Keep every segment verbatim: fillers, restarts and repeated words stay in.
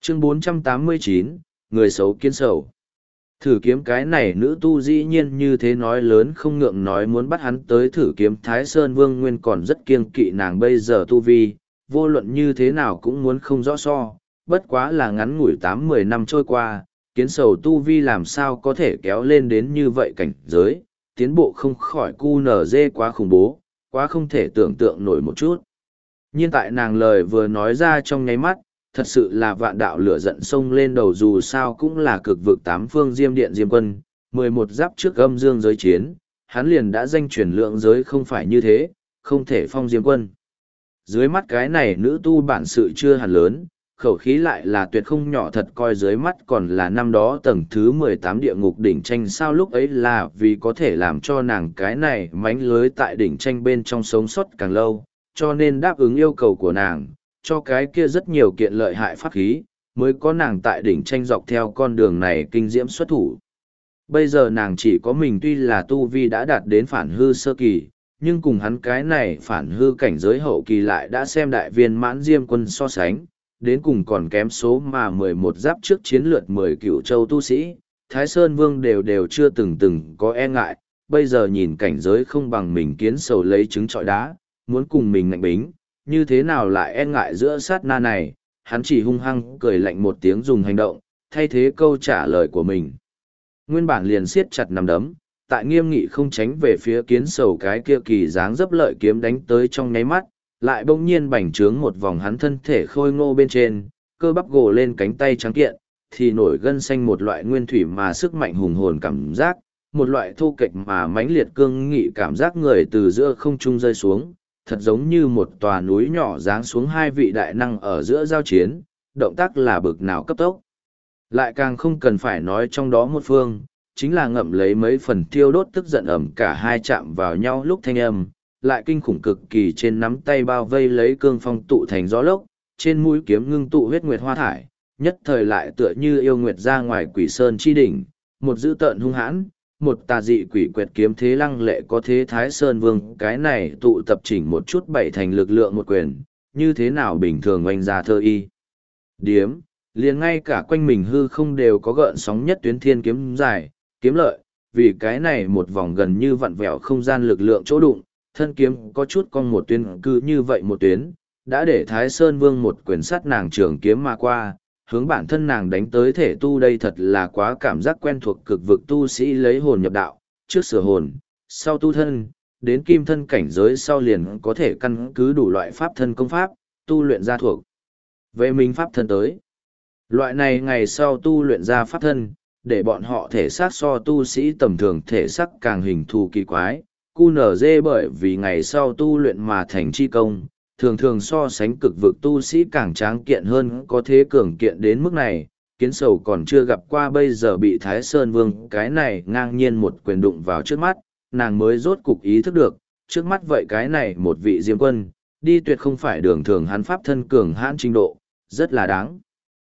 Chương bốn trăm tám mươi chín, người xấu kiến sầu. Thử kiếm cái này nữ tu dĩ nhiên như thế nói lớn không ngượng nói muốn bắt hắn tới thử kiếm Thái Sơn Vương Nguyên còn rất kiêng kỵ nàng bây giờ tu vi, vô luận như thế nào cũng muốn không rõ so, bất quá là ngắn ngủi tám mười năm trôi qua, kiến sầu tu vi làm sao có thể kéo lên đến như vậy cảnh giới, tiến bộ không khỏi cu nở dê quá khủng bố, quá không thể tưởng tượng nổi một chút. Nhưng tại nàng lời vừa nói ra trong nháy mắt, thật sự là vạn đạo lửa giận sông lên đầu dù sao cũng là cực vực tám phương diêm điện diêm quân, mười một giáp trước âm dương giới chiến, hắn liền đã danh truyền lượng giới không phải như thế, không thể phong diêm quân. Dưới mắt cái này nữ tu bản sự chưa hẳn lớn, khẩu khí lại là tuyệt không nhỏ thật coi dưới mắt còn là năm đó tầng thứ mười tám địa ngục đỉnh tranh sao lúc ấy là vì có thể làm cho nàng cái này mánh lưới tại đỉnh tranh bên trong sống sót càng lâu, cho nên đáp ứng yêu cầu của nàng, cho cái kia rất nhiều kiện lợi hại pháp khí, mới có nàng tại đỉnh tranh dọc theo con đường này kinh diễm xuất thủ. Bây giờ nàng chỉ có mình tuy là tu vi đã đạt đến phản hư sơ kỳ, nhưng cùng hắn cái này phản hư cảnh giới hậu kỳ lại đã xem đại viên mãn diêm quân so sánh, đến cùng còn kém số mà mười một giáp trước chiến lược mười cựu châu tu sĩ, Thái Sơn Vương đều đều chưa từng từng có e ngại, bây giờ nhìn cảnh giới không bằng mình kiến sầu lấy trứng trọi đá, muốn cùng mình ngạnh bính, như thế nào lại e ngại giữa sát na này, hắn chỉ hung hăng cười lạnh một tiếng dùng hành động, thay thế câu trả lời của mình. Nguyên bản liền siết chặt nằm đấm, tại nghiêm nghị không tránh về phía kiến sầu cái kia kỳ dáng dấp lợi kiếm đánh tới trong nháy mắt, lại bỗng nhiên bành trướng một vòng hắn thân thể khôi ngô bên trên, cơ bắp gồ lên cánh tay trắng kiện, thì nổi gân xanh một loại nguyên thủy mà sức mạnh hùng hồn cảm giác, một loại thô kệch mà mãnh liệt cương nghị cảm giác người từ giữa không trung rơi xuống, thật giống như một tòa núi nhỏ giáng xuống hai vị đại năng ở giữa giao chiến, động tác là bực nào cấp tốc. Lại càng không cần phải nói trong đó một phương, chính là ngậm lấy mấy phần thiêu đốt tức giận ẩm cả hai chạm vào nhau lúc thanh âm, lại kinh khủng cực kỳ trên nắm tay bao vây lấy cương phong tụ thành gió lốc, trên mũi kiếm ngưng tụ huyết nguyệt hoa thải, nhất thời lại tựa như yêu nguyệt ra ngoài quỷ sơn chi đỉnh, một dữ tợn hung hãn, một tà dị quỷ quyệt kiếm thế lăng lệ có thế Thái Sơn Vương cái này tụ tập chỉnh một chút bảy thành lực lượng một quyền, như thế nào bình thường oanh ra thơ y. Điếm, liền ngay cả quanh mình hư không đều có gợn sóng nhất tuyến thiên kiếm dài, kiếm lợi, vì cái này một vòng gần như vặn vẹo không gian lực lượng chỗ đụng, thân kiếm có chút cong một tuyến cứ như vậy một tuyến, đã để Thái Sơn Vương một quyền sắt nàng trường kiếm mà qua, hướng bản thân nàng đánh tới thể tu đây thật là quá cảm giác quen thuộc cực vực tu sĩ lấy hồn nhập đạo, trước sửa hồn, sau tu thân, đến kim thân cảnh giới sau liền có thể căn cứ đủ loại pháp thân công pháp, tu luyện ra thuộc. Về mình pháp thân tới. Loại này ngày sau tu luyện ra pháp thân, để bọn họ thể xác so tu sĩ tầm thường thể xác càng hình thù kỳ quái, cu nở dê bởi vì ngày sau tu luyện mà thành chi công, thường thường so sánh cực vực tu sĩ càng tráng kiện hơn có thế cường kiện đến mức này, kiến sầu còn chưa gặp qua bây giờ bị Thái Sơn Vương cái này ngang nhiên một quyền đụng vào trước mắt, nàng mới rốt cục ý thức được, trước mắt vậy cái này một vị diêm quân, đi tuyệt không phải đường thường hắn pháp thân cường hãn trình độ, rất là đáng.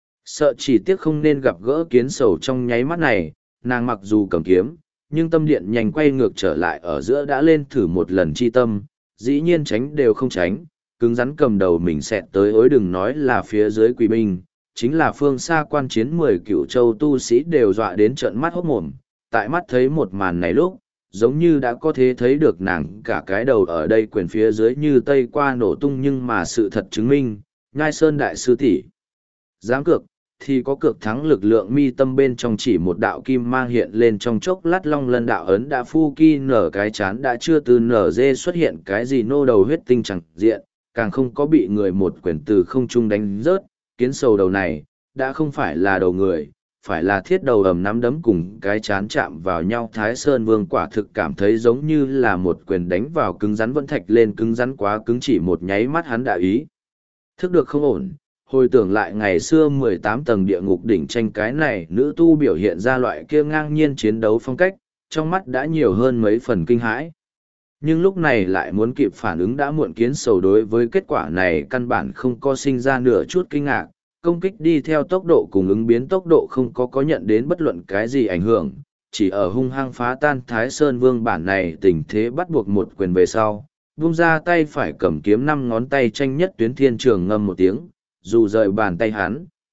Sợ chỉ tiếc không nên gặp gỡ kiến sầu trong nháy mắt này, nàng mặc dù cầm kiếm, nhưng tâm điện nhanh quay ngược trở lại ở giữa đã lên thử một lần chi tâm, dĩ nhiên tránh đều không tránh, cứng rắn cầm đầu mình xẹt tới ối đừng nói là phía dưới quỷ binh, chính là phương xa quan chiến mười cựu châu tu sĩ đều dọa đến trợn mắt hốt mồm, tại mắt thấy một màn này lúc, giống như đã có thể thấy được nàng cả cái đầu ở đây quyền phía dưới như tây qua nổ tung nhưng mà sự thật chứng minh, Nhai Sơn đại sư tỷ dám cược, thì có cược thắng lực lượng mi tâm bên trong chỉ một đạo kim mang hiện lên trong chốc lát long lân đạo ấn đã phu ki nở cái chán đã chưa từ nở dê xuất hiện cái gì nô đầu huyết tinh chẳng diện, càng không có bị người một quyền từ không trung đánh rớt, kiến sầu đầu này, đã không phải là đầu người, phải là thiết đầu ầm nắm đấm cùng cái chán chạm vào nhau Thái Sơn Vương quả thực cảm thấy giống như là một quyền đánh vào cứng rắn vẫn thạch lên cứng rắn quá cứng chỉ một nháy mắt hắn đã ý. Thức được không ổn. Hồi tưởng lại ngày xưa mười tám tầng địa ngục đỉnh tranh cái này nữ tu biểu hiện ra loại kia ngang nhiên chiến đấu phong cách, trong mắt đã nhiều hơn mấy phần kinh hãi. Nhưng lúc này lại muốn kịp phản ứng đã muộn kiến sầu đối với kết quả này căn bản không có sinh ra nửa chút kinh ngạc, công kích đi theo tốc độ cùng ứng biến tốc độ không có có nhận đến bất luận cái gì ảnh hưởng, chỉ ở hung hăng phá tan Thái Sơn Vương bản này tình thế bắt buộc một quyền về sau, vung ra tay phải cầm kiếm năm ngón tay tranh nhất tuyến thiên trường ngâm một tiếng. Dù rời bàn tay hắn,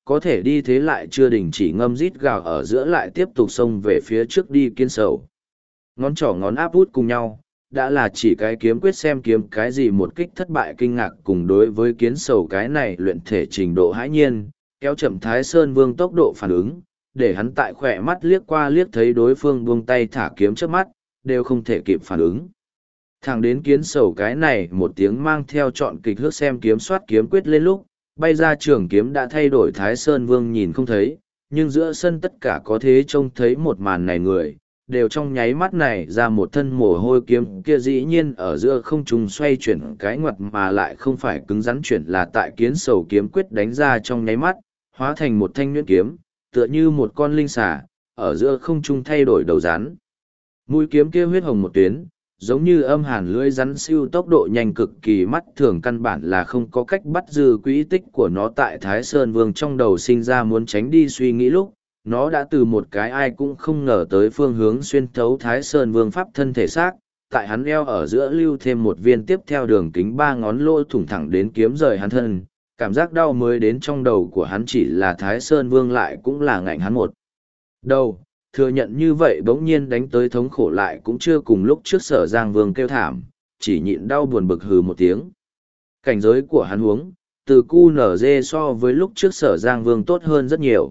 có thể đi thế lại chưa đình chỉ ngâm rít gào ở giữa lại tiếp tục xông về phía trước đi kiến sầu. Ngón trỏ ngón áp út cùng nhau, đã là chỉ cái kiếm quyết xem kiếm cái gì một kích thất bại kinh ngạc cùng đối với kiến sầu cái này luyện thể trình độ hãi nhiên, kéo chậm Thái Sơn Vương tốc độ phản ứng, để hắn tại khỏe mắt liếc qua liếc thấy đối phương buông tay thả kiếm trước mắt, đều không thể kịp phản ứng. Thẳng đến kiến sầu cái này một tiếng mang theo trọn kịch hước xem kiếm soát kiếm quyết lên lúc, bay ra trường kiếm đã thay đổi Thái Sơn Vương nhìn không thấy, nhưng giữa sân tất cả có thế trông thấy một màn này người, đều trong nháy mắt này ra một thân mồ hôi kiếm kia dĩ nhiên ở giữa không trung xoay chuyển cái ngoặt mà lại không phải cứng rắn chuyển là tại kiến sầu kiếm quyết đánh ra trong nháy mắt, hóa thành một thanh nhuyễn kiếm, tựa như một con linh xà, ở giữa không trung thay đổi đầu rắn. Mũi kiếm kia huyết hồng một tuyến, giống như âm hàn lưỡi rắn siêu tốc độ nhanh cực kỳ mắt thường căn bản là không có cách bắt giữ quỹ tích của nó tại Thái Sơn Vương trong đầu sinh ra muốn tránh đi suy nghĩ lúc, nó đã từ một cái ai cũng không ngờ tới phương hướng xuyên thấu Thái Sơn Vương pháp thân thể xác, tại hắn eo ở giữa lưu thêm một viên tiếp theo đường kính ba ngón lỗ thủng thẳng đến kiếm rời hắn thân, cảm giác đau mới đến trong đầu của hắn chỉ là Thái Sơn Vương lại cũng là ngạnh hắn một đầu. Thừa nhận như vậy bỗng nhiên đánh tới thống khổ lại cũng chưa cùng lúc trước Sở Giang Vương kêu thảm, chỉ nhịn đau buồn bực hừ một tiếng. Cảnh giới của hắn huống, từ cu nở dê so với lúc trước Sở Giang Vương tốt hơn rất nhiều.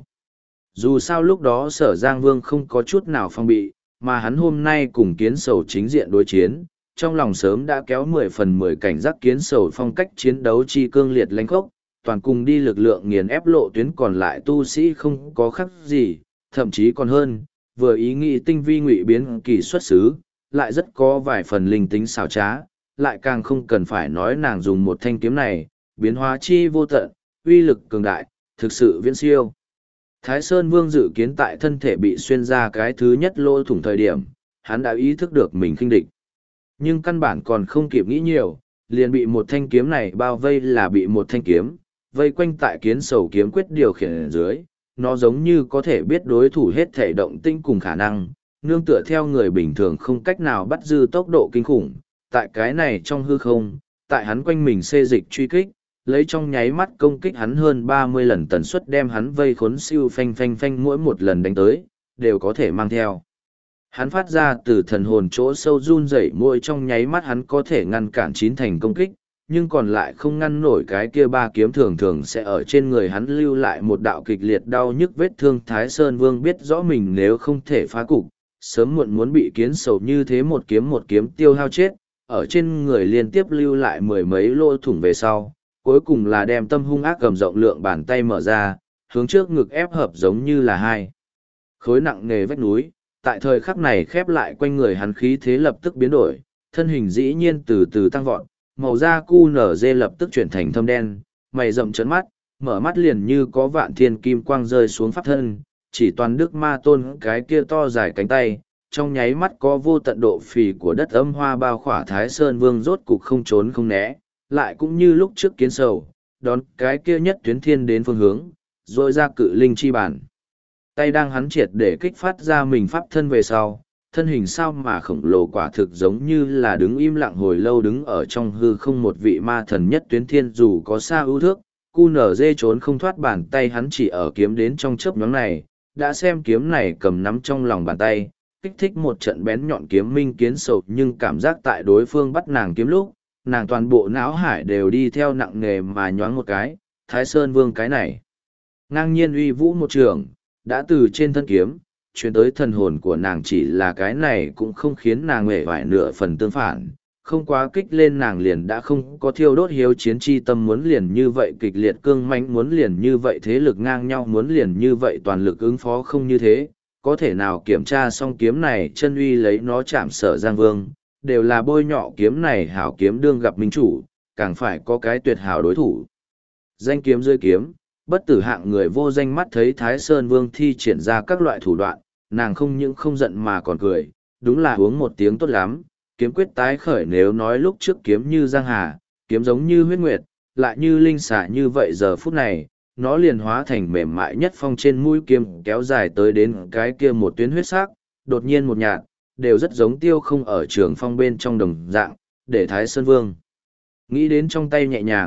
Dù sao lúc đó Sở Giang Vương không có chút nào phong bị, mà hắn hôm nay cùng kiến sầu chính diện đối chiến, trong lòng sớm đã kéo mười phần mười cảnh giác kiến sầu phong cách chiến đấu chi cương liệt lãnh khốc, toàn cùng đi lực lượng nghiền ép lộ tuyến còn lại tu sĩ không có khác gì, thậm chí còn hơn, vừa ý nghĩ tinh vi ngụy biến kỳ xuất xứ, lại rất có vài phần linh tính xảo trá, lại càng không cần phải nói nàng dùng một thanh kiếm này, biến hóa chi vô tận, uy lực cường đại, thực sự viễn siêu. Thái Sơn Vương dự kiến tại thân thể bị xuyên ra cái thứ nhất lỗ thủng thời điểm, hắn đã ý thức được mình khinh địch. Nhưng căn bản còn không kịp nghĩ nhiều, liền bị một thanh kiếm này bao vây là bị một thanh kiếm, vây quanh tại kiến sầu kiếm quyết điều khiển ở dưới, nó giống như có thể biết đối thủ hết thể động tinh cùng khả năng, nương tựa theo người bình thường không cách nào bắt giữ tốc độ kinh khủng, tại cái này trong hư không, tại hắn quanh mình xê dịch truy kích, lấy trong nháy mắt công kích hắn hơn ba mươi lần tần suất đem hắn vây khốn siêu phanh phanh phanh mỗi một lần đánh tới, đều có thể mang theo. Hắn phát ra từ thần hồn chỗ sâu run rẩy mỗi trong nháy mắt hắn có thể ngăn cản chín thành công kích, nhưng còn lại không ngăn nổi cái kia ba kiếm thường thường sẽ ở trên người hắn lưu lại một đạo kịch liệt đau nhức vết thương. Thái Sơn Vương biết rõ mình nếu không thể phá cục, sớm muộn muốn bị kiến sầu như thế một kiếm một kiếm tiêu hao chết, ở trên người liên tiếp lưu lại mười mấy lỗ thủng về sau, cuối cùng là đem tâm hung ác cầm rộng lượng bàn tay mở ra, hướng trước ngực ép hợp giống như là hai khối nặng nề vách núi. Tại thời khắc này khép lại quanh người hắn khí thế lập tức biến đổi, thân hình dĩ nhiên từ từ tăng vọt, màu da cu nở dê lập tức chuyển thành thâm đen, mày rậm trấn mắt, mở mắt liền như có vạn thiên kim quang rơi xuống pháp thân, chỉ toàn đức ma tôn cái kia to dài cánh tay, trong nháy mắt có vô tận độ phì của đất âm hoa bao khỏa Thái Sơn Vương rốt cục không trốn không né, lại cũng như lúc trước kiến sầu, đón cái kia nhất tuyến thiên đến phương hướng, rồi ra cự linh chi bản. Tay đang hắn triệt để kích phát ra mình pháp thân về sau, thân hình sao mà khổng lồ quả thực giống như là đứng im lặng hồi lâu đứng ở trong hư không một vị ma thần nhất tuyến thiên dù có xa ưu thước, cu nở dê trốn không thoát bàn tay hắn chỉ ở kiếm đến trong chớp nhoáng này, đã xem kiếm này cầm nắm trong lòng bàn tay, kích thích một trận bén nhọn kiếm minh kiến sầu nhưng cảm giác tại đối phương bắt nàng kiếm lúc, nàng toàn bộ não hải đều đi theo nặng nghề mà nhoáng một cái, Thái Sơn Vương cái này. Ngang nhiên uy vũ một trường, đã từ trên thân kiếm, chuyển tới thần hồn của nàng chỉ là cái này cũng không khiến nàng hề vải nửa phần tương phản, không quá kích lên nàng liền đã không có thiêu đốt hiếu chiến chi tâm muốn liền như vậy kịch liệt cương mãnh muốn liền như vậy thế lực ngang nhau muốn liền như vậy toàn lực ứng phó không như thế, có thể nào kiểm tra xong kiếm này chân uy lấy nó chạm Sở Giang Vương, đều là bôi nhọ kiếm này hảo kiếm đương gặp minh chủ, càng phải có cái tuyệt hảo đối thủ. Danh kiếm rơi kiếm, bất tử hạng người vô danh mắt thấy Thái Sơn Vương thi triển ra các loại thủ đoạn, nàng không những không giận mà còn cười, đúng là uống một tiếng tốt lắm, kiếm quyết tái khởi nếu nói lúc trước kiếm như giang hà, kiếm giống như huyết nguyệt, lại như linh xà như vậy giờ phút này, nó liền hóa thành mềm mại nhất phong trên mũi kiếm kéo dài tới đến cái kia một tuyến huyết sắc, đột nhiên một nhạt, đều rất giống tiêu không ở trường phong bên trong đồng dạng, để Thái Sơn Vương nghĩ đến trong tay nhẹ nhàng,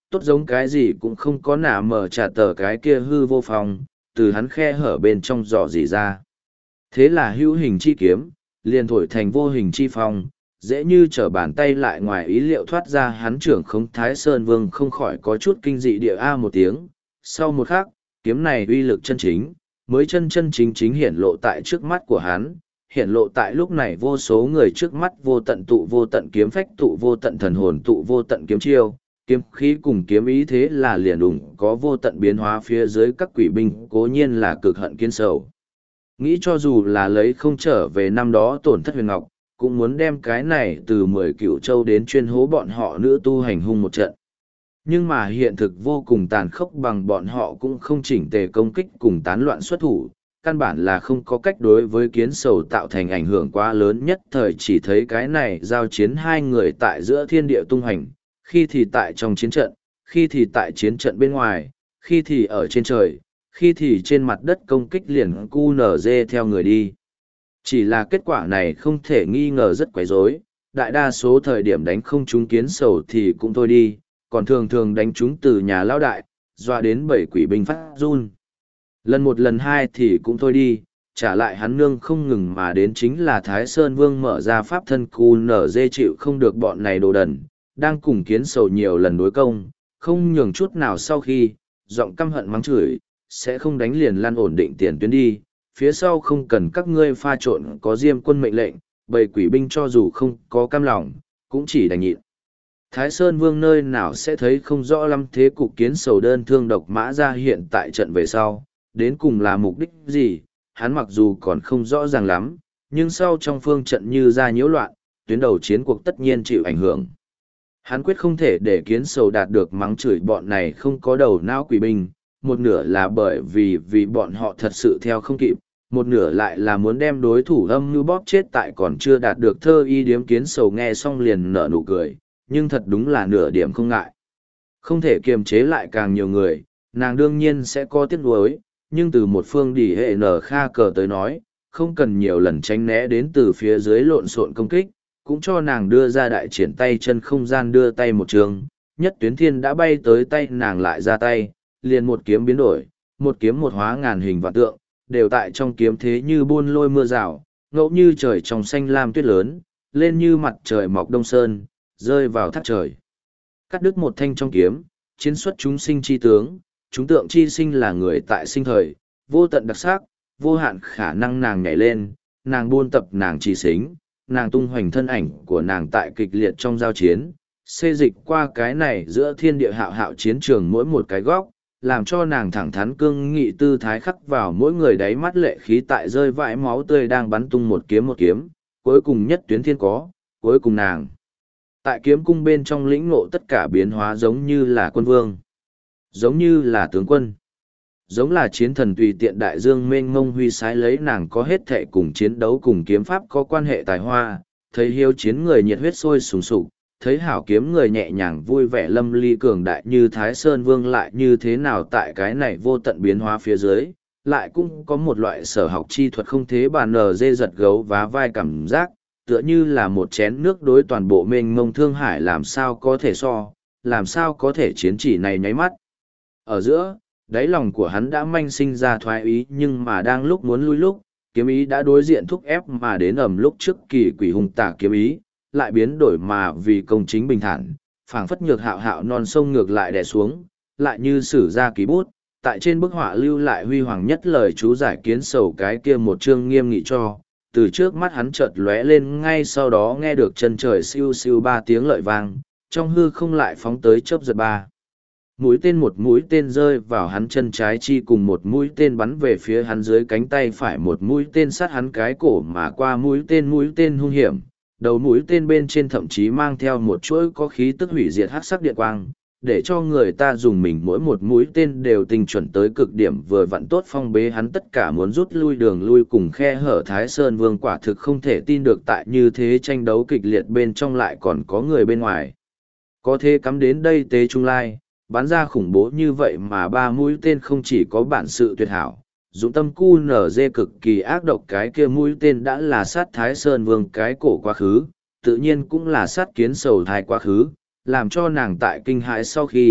tốt giống cái gì cũng không có nả mở trả tờ cái kia hư vô phòng, từ hắn khe hở bên trong dò dỉ ra. Thế là hữu hình chi kiếm, liền thổi thành vô hình chi phong, dễ như trở bàn tay lại ngoài ý liệu thoát ra hắn trưởng không Thái Sơn Vương không khỏi có chút kinh dị địa a một tiếng. Sau một khắc, kiếm này uy lực chân chính, mới chân chân chính chính hiển lộ tại trước mắt của hắn, hiển lộ tại lúc này vô số người trước mắt vô tận tụ vô tận kiếm phách tụ vô tận thần hồn tụ vô tận kiếm chiêu, kiếm khí cùng kiếm ý thế là liền đủng có vô tận biến hóa phía dưới các quỷ binh cố nhiên là cực hận kiến sầu. Nghĩ cho dù là lấy không trở về năm đó tổn thất huyền ngọc, cũng muốn đem cái này từ mười cựu châu đến chuyên hố bọn họ nữ tu hành hung một trận. Nhưng mà hiện thực vô cùng tàn khốc bằng bọn họ cũng không chỉnh tề công kích cùng tán loạn xuất thủ, căn bản là không có cách đối với kiến sầu tạo thành ảnh hưởng quá lớn nhất thời chỉ thấy cái này giao chiến hai người tại giữa thiên địa tung hành, khi thì tại trong chiến trận, khi thì tại chiến trận bên ngoài, khi thì ở trên trời, khi thì trên mặt đất công kích liền cu nở dê theo người đi. Chỉ là kết quả này không thể nghi ngờ rất quấy rối, đại đa số thời điểm đánh không trúng kiến sầu thì cũng thôi đi, còn thường thường đánh trúng từ nhà lao đại, dọa đến bảy quỷ binh phát run. Lần một lần hai thì cũng thôi đi, trả lại hắn nương không ngừng mà đến chính là Thái Sơn Vương mở ra pháp thân cu nở dê chịu không được bọn này đồ đần, đang cùng kiến sầu nhiều lần đối công, không nhường chút nào sau khi, giọng căm hận mắng chửi, sẽ không đánh liền lăn ổn định tiền tuyến đi, phía sau không cần các ngươi pha trộn có diêm quân mệnh lệnh, bầy quỷ binh cho dù không có cam lòng, cũng chỉ đành nhịn. Thái Sơn Vương nơi nào sẽ thấy không rõ lắm thế cục kiến sầu đơn thương độc mã ra hiện tại trận về sau, đến cùng là mục đích gì, hắn mặc dù còn không rõ ràng lắm, nhưng sau trong phương trận như ra nhiễu loạn, tuyến đầu chiến cuộc tất nhiên chịu ảnh hưởng. Hắn quyết không thể để kiến sầu đạt được mắng chửi bọn này không có đầu não quỷ binh, một nửa là bởi vì vì bọn họ thật sự theo không kịp, một nửa lại là muốn đem đối thủ âm như bóp chết tại còn chưa đạt được thơ y điếm kiến sầu nghe xong liền nở nụ cười, nhưng thật đúng là nửa điểm không ngại. Không thể kiềm chế lại càng nhiều người, nàng đương nhiên sẽ có tiếc nuối, nhưng từ một phương đỉ hệ nở kha cờ tới nói, không cần nhiều lần tránh né đến từ phía dưới lộn xộn công kích, cũng cho nàng đưa ra đại triển tay chân không gian đưa tay một trường, nhất tuyến thiên đã bay tới tay nàng lại ra tay, liền một kiếm biến đổi, một kiếm một hóa ngàn hình vạn tượng, đều tại trong kiếm thế như buôn lôi mưa rào, ngẫu như trời trong xanh lam tuyết lớn, lên như mặt trời mọc đông sơn, rơi vào thác trời. Cắt đứt một thanh trong kiếm, chiến xuất chúng sinh chi tướng, chúng tượng chi sinh là người tại sinh thời, vô tận đặc sắc, vô hạn khả năng nàng nhảy lên, nàng buôn tập nàng chỉ xính, nàng tung hoành thân ảnh của nàng tại kịch liệt trong giao chiến, xê dịch qua cái này giữa thiên địa hạo hạo chiến trường mỗi một cái góc, làm cho nàng thẳng thắn cương nghị tư thái khắc vào mỗi người đáy mắt lệ khí tại rơi vãi máu tươi đang bắn tung một kiếm một kiếm, cuối cùng nhất tuyến thiên có, cuối cùng nàng. Tại kiếm cung bên trong lĩnh ngộ tất cả biến hóa giống như là quân vương, giống như là tướng quân, giống là chiến thần tùy tiện đại dương mênh mông huy sái lấy nàng có hết thệ cùng chiến đấu cùng kiếm pháp có quan hệ tài hoa, thấy hiếu chiến người nhiệt huyết sôi sùng sục, thấy hảo kiếm người nhẹ nhàng vui vẻ lâm ly cường đại như Thái Sơn Vương lại như thế nào tại cái này vô tận biến hóa phía dưới, lại cũng có một loại sở học chi thuật không thế bàn nở dê giật gấu vá vai cảm giác, tựa như là một chén nước đối toàn bộ mênh mông thương hải làm sao có thể so, làm sao có thể chiến chỉ này nháy mắt. Ở giữa, đáy lòng của hắn đã manh sinh ra thoái ý nhưng mà đang lúc muốn lui lúc, kiếm ý đã đối diện thúc ép mà đến ầm lúc trước kỳ quỷ hùng tả kiếm ý, lại biến đổi mà vì công chính bình thản, phảng phất nhược hạo hạo non sông ngược lại đè xuống, lại như sử ra ký bút, tại trên bức họa lưu lại huy hoàng nhất lời chú giải kiến sầu cái kia một chương nghiêm nghị cho, từ trước mắt hắn chợt lóe lên ngay sau đó nghe được chân trời siêu siêu ba tiếng lợi vang, trong hư không lại phóng tới chớp giật ba. Mũi tên một mũi tên rơi vào hắn chân trái chi cùng một mũi tên bắn về phía hắn dưới cánh tay phải một mũi tên sát hắn cái cổ mà qua mũi tên mũi tên hung hiểm, đầu mũi tên bên trên thậm chí mang theo một chuỗi có khí tức hủy diệt hắc sắc điện quang, để cho người ta dùng mình mỗi một mũi tên đều tinh chuẩn tới cực điểm vừa vặn tốt phong bế hắn tất cả muốn rút lui đường lui cùng khe hở Thái Sơn Vương quả thực không thể tin được tại như thế tranh đấu kịch liệt bên trong lại còn có người bên ngoài. Có thế cắm đến đây tế trung lai, bắn ra khủng bố như vậy mà ba mũi tên không chỉ có bản sự tuyệt hảo, dũng tâm cu nở dê cực kỳ ác độc cái kia mũi tên đã là sát Thái Sơn Vương cái cổ quá khứ, tự nhiên cũng là sát kiến sầu thai quá khứ, làm cho nàng tại kinh hãi sau khi,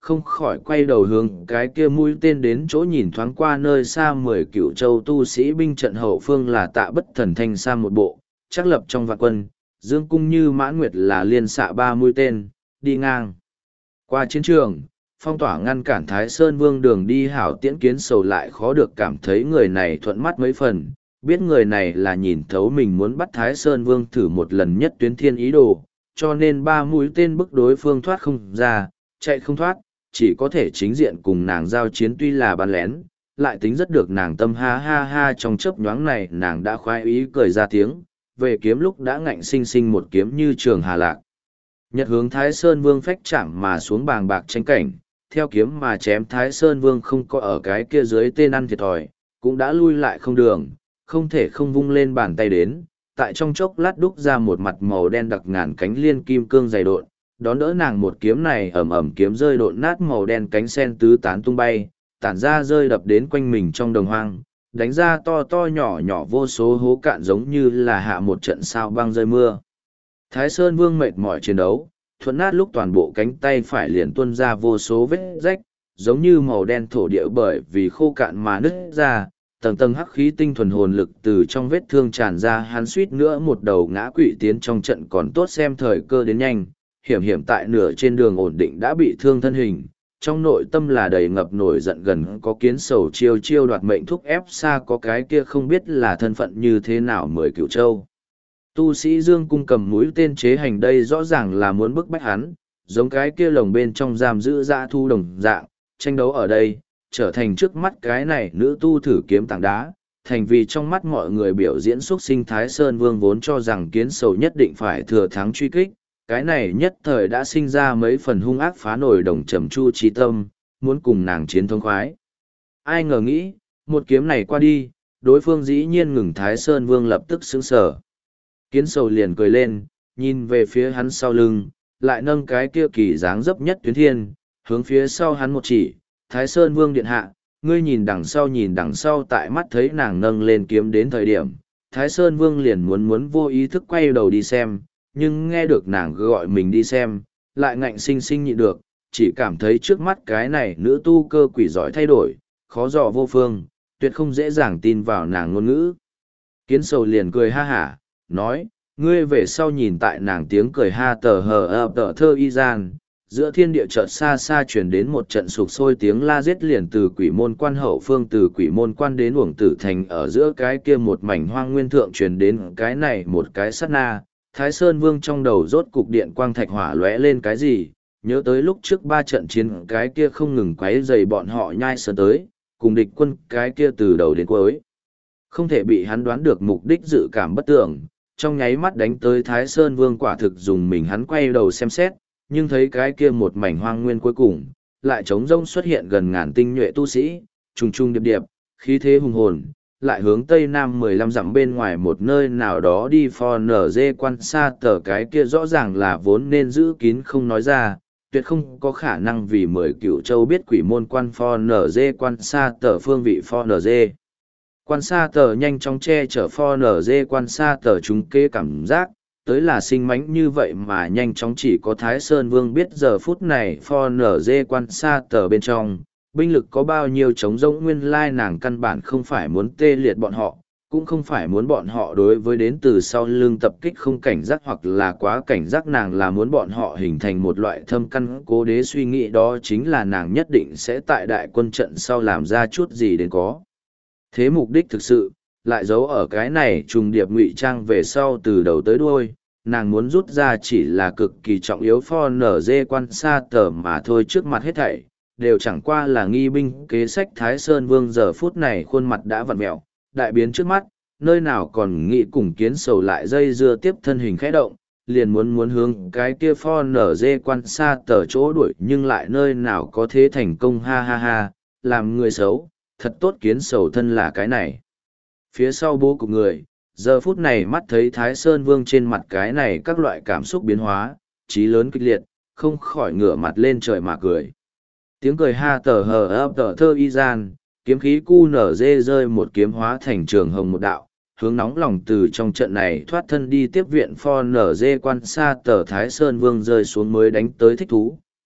không khỏi quay đầu hướng cái kia mũi tên đến chỗ nhìn thoáng qua nơi xa mười cựu châu tu sĩ binh trận hậu phương là Tạ Bất Thần thanh sa một bộ, chắc lập trong vạn quân, dương cung như mãn nguyệt là liên xạ ba mũi tên, đi ngang. Qua chiến trường, phong tỏa ngăn cản Thái Sơn Vương đường đi hảo tiễn kiến sầu lại khó được cảm thấy người này thuận mắt mấy phần, biết người này là nhìn thấu mình muốn bắt Thái Sơn Vương thử một lần nhất tuyến thiên ý đồ, cho nên ba mũi tên bức đối phương thoát không ra, chạy không thoát, chỉ có thể chính diện cùng nàng giao chiến tuy là bắn lén, lại tính rất được nàng tâm ha ha ha trong chớp nhoáng này nàng đã khoái ý cười ra tiếng, về kiếm lúc đã ngạnh sinh sinh một kiếm như trường hà lạc. Nhật hướng Thái Sơn Vương phách chạm mà xuống bàng bạc tranh cảnh, theo kiếm mà chém Thái Sơn Vương không có ở cái kia dưới tên ăn thiệt thòi, cũng đã lui lại không đường, không thể không vung lên bàn tay đến, tại trong chốc lát đúc ra một mặt màu đen đặc ngàn cánh liên kim cương dày độn, đón đỡ nàng một kiếm này ẩm ẩm kiếm rơi độn nát màu đen cánh sen tứ tán tung bay, tản ra rơi đập đến quanh mình trong đồng hoang, đánh ra to to nhỏ nhỏ vô số hố cạn giống như là hạ một trận sao băng rơi mưa. Thái Sơn Vương mệt mỏi chiến đấu, thuận nát lúc toàn bộ cánh tay phải liền tuôn ra vô số vết rách, giống như màu đen thổ địa bởi vì khô cạn mà nứt ra, tầng tầng hắc khí tinh thuần hồn lực từ trong vết thương tràn ra, hắn suýt nữa một đầu ngã quỵ tiến trong trận còn tốt xem thời cơ đến nhanh, hiểm hiểm tại nửa trên đường ổn định đã bị thương thân hình, trong nội tâm là đầy ngập nổi giận gần có kiến sầu chiêu chiêu đoạt mệnh thúc ép xa có cái kia không biết là thân phận như thế nào mười cửu châu. Tu sĩ Dương Cung cầm mũi tên chế hành đây rõ ràng là muốn bức bách hắn, giống cái kia lồng bên trong giam giữ dã thu đồng dạng, tranh đấu ở đây, trở thành trước mắt cái này nữ tu thử kiếm tảng đá, thành vì trong mắt mọi người biểu diễn xuất sinh Thái Sơn Vương vốn cho rằng kiến sầu nhất định phải thừa thắng truy kích, cái này nhất thời đã sinh ra mấy phần hung ác phá nổi đồng trầm chu trí tâm, muốn cùng nàng chiến thông khoái. Ai ngờ nghĩ, một kiếm này qua đi, đối phương dĩ nhiên ngừng Thái Sơn Vương lập tức sững sờ. Kiến sầu liền cười lên, nhìn về phía hắn sau lưng, lại nâng cái kia kỳ dáng dấp nhất tuyến thiên, hướng phía sau hắn một chỉ, Thái Sơn Vương điện hạ, ngươi nhìn đằng sau nhìn đằng sau tại mắt thấy nàng nâng lên kiếm đến thời điểm, Thái Sơn Vương liền muốn muốn vô ý thức quay đầu đi xem, nhưng nghe được nàng gọi mình đi xem, lại ngạnh sinh sinh nhịn được, chỉ cảm thấy trước mắt cái này nữ tu cơ quỷ giỏi thay đổi, khó dò vô phương, tuyệt không dễ dàng tin vào nàng ngôn ngữ. Kiến sầu liền cười ha hả, nói, ngươi về sau nhìn tại nàng tiếng cười ha tờ hờ ập tờ thơ y gian, giữa thiên địa chợt xa xa chuyển đến một trận sục sôi tiếng la giết liền từ quỷ môn quan hậu phương từ quỷ môn quan đến uổng tử thành ở giữa cái kia một mảnh hoang nguyên thượng truyền đến cái này một cái sát na. Thái Sơn Vương trong đầu rốt cục điện quang thạch hỏa lóe lên cái gì, nhớ tới lúc trước ba trận chiến cái kia không ngừng quấy dày bọn họ nhai sơn tới, cùng địch quân cái kia từ đầu đến cuối. Không thể bị hắn đoán được mục đích dự cảm bất tưởng, trong nháy mắt đánh tới Thái Sơn Vương quả thực dùng mình hắn quay đầu xem xét, nhưng thấy cái kia một mảnh hoang nguyên cuối cùng, lại trống rông xuất hiện gần ngàn tinh nhuệ tu sĩ, trùng trùng điệp điệp, khí thế hùng hồn, lại hướng tây nam mười lăm dặm bên ngoài một nơi nào đó đi phò nở dê quan xa tờ cái kia rõ ràng là vốn nên giữ kín không nói ra, tuyệt không có khả năng vì mười cựu châu biết quỷ môn quan phò nở dê quan xa tờ phương vị phò nở dê. Quan xa tờ nhanh chóng che chở phò nở dê quan xa tờ chúng kê cảm giác, tới là sinh mánh như vậy mà nhanh chóng chỉ có Thái Sơn Vương biết giờ phút này phò nở dê quan xa tờ bên trong, binh lực có bao nhiêu chống rỗng nguyên lai nàng căn bản không phải muốn tê liệt bọn họ, cũng không phải muốn bọn họ đối với đến từ sau lưng tập kích không cảnh giác hoặc là quá cảnh giác nàng là muốn bọn họ hình thành một loại thâm căn cố đế suy nghĩ đó chính là nàng nhất định sẽ tại đại quân trận sau làm ra chút gì đến có. Thế mục đích thực sự, lại giấu ở cái này trùng điệp ngụy trang về sau từ đầu tới đuôi, nàng muốn rút ra chỉ là cực kỳ trọng yếu pho nở dê quan xa tờ mà thôi trước mặt hết thảy, đều chẳng qua là nghi binh kế sách Thái Sơn Vương giờ phút này khuôn mặt đã vặn mẹo, đại biến trước mắt, nơi nào còn nghĩ cùng kiến sầu lại dây dưa tiếp thân hình khẽ động, liền muốn muốn hướng cái kia pho nở dê quan xa tờ chỗ đuổi nhưng lại nơi nào có thế thành công ha ha ha, làm người xấu, thật tốt kiến sầu thân là cái này. Phía sau bố cục người, giờ phút này mắt thấy Thái Sơn Vương trên mặt cái này các loại cảm xúc biến hóa, trí lớn kịch liệt, không khỏi ngửa mặt lên trời mà cười. Tiếng cười ha tờ hờ ấp tờ thơ y gian, kiếm khí cu nở dê rơi một kiếm hóa thành trường hồng một đạo, hướng nóng lòng từ trong trận này thoát thân đi tiếp viện pho nở dê quan xa tờ Thái Sơn Vương rơi xuống mới đánh tới thích thú,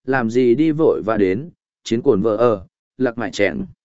làm gì đi vội và đến, chiến cồn vợ ở, lạc mại chèn.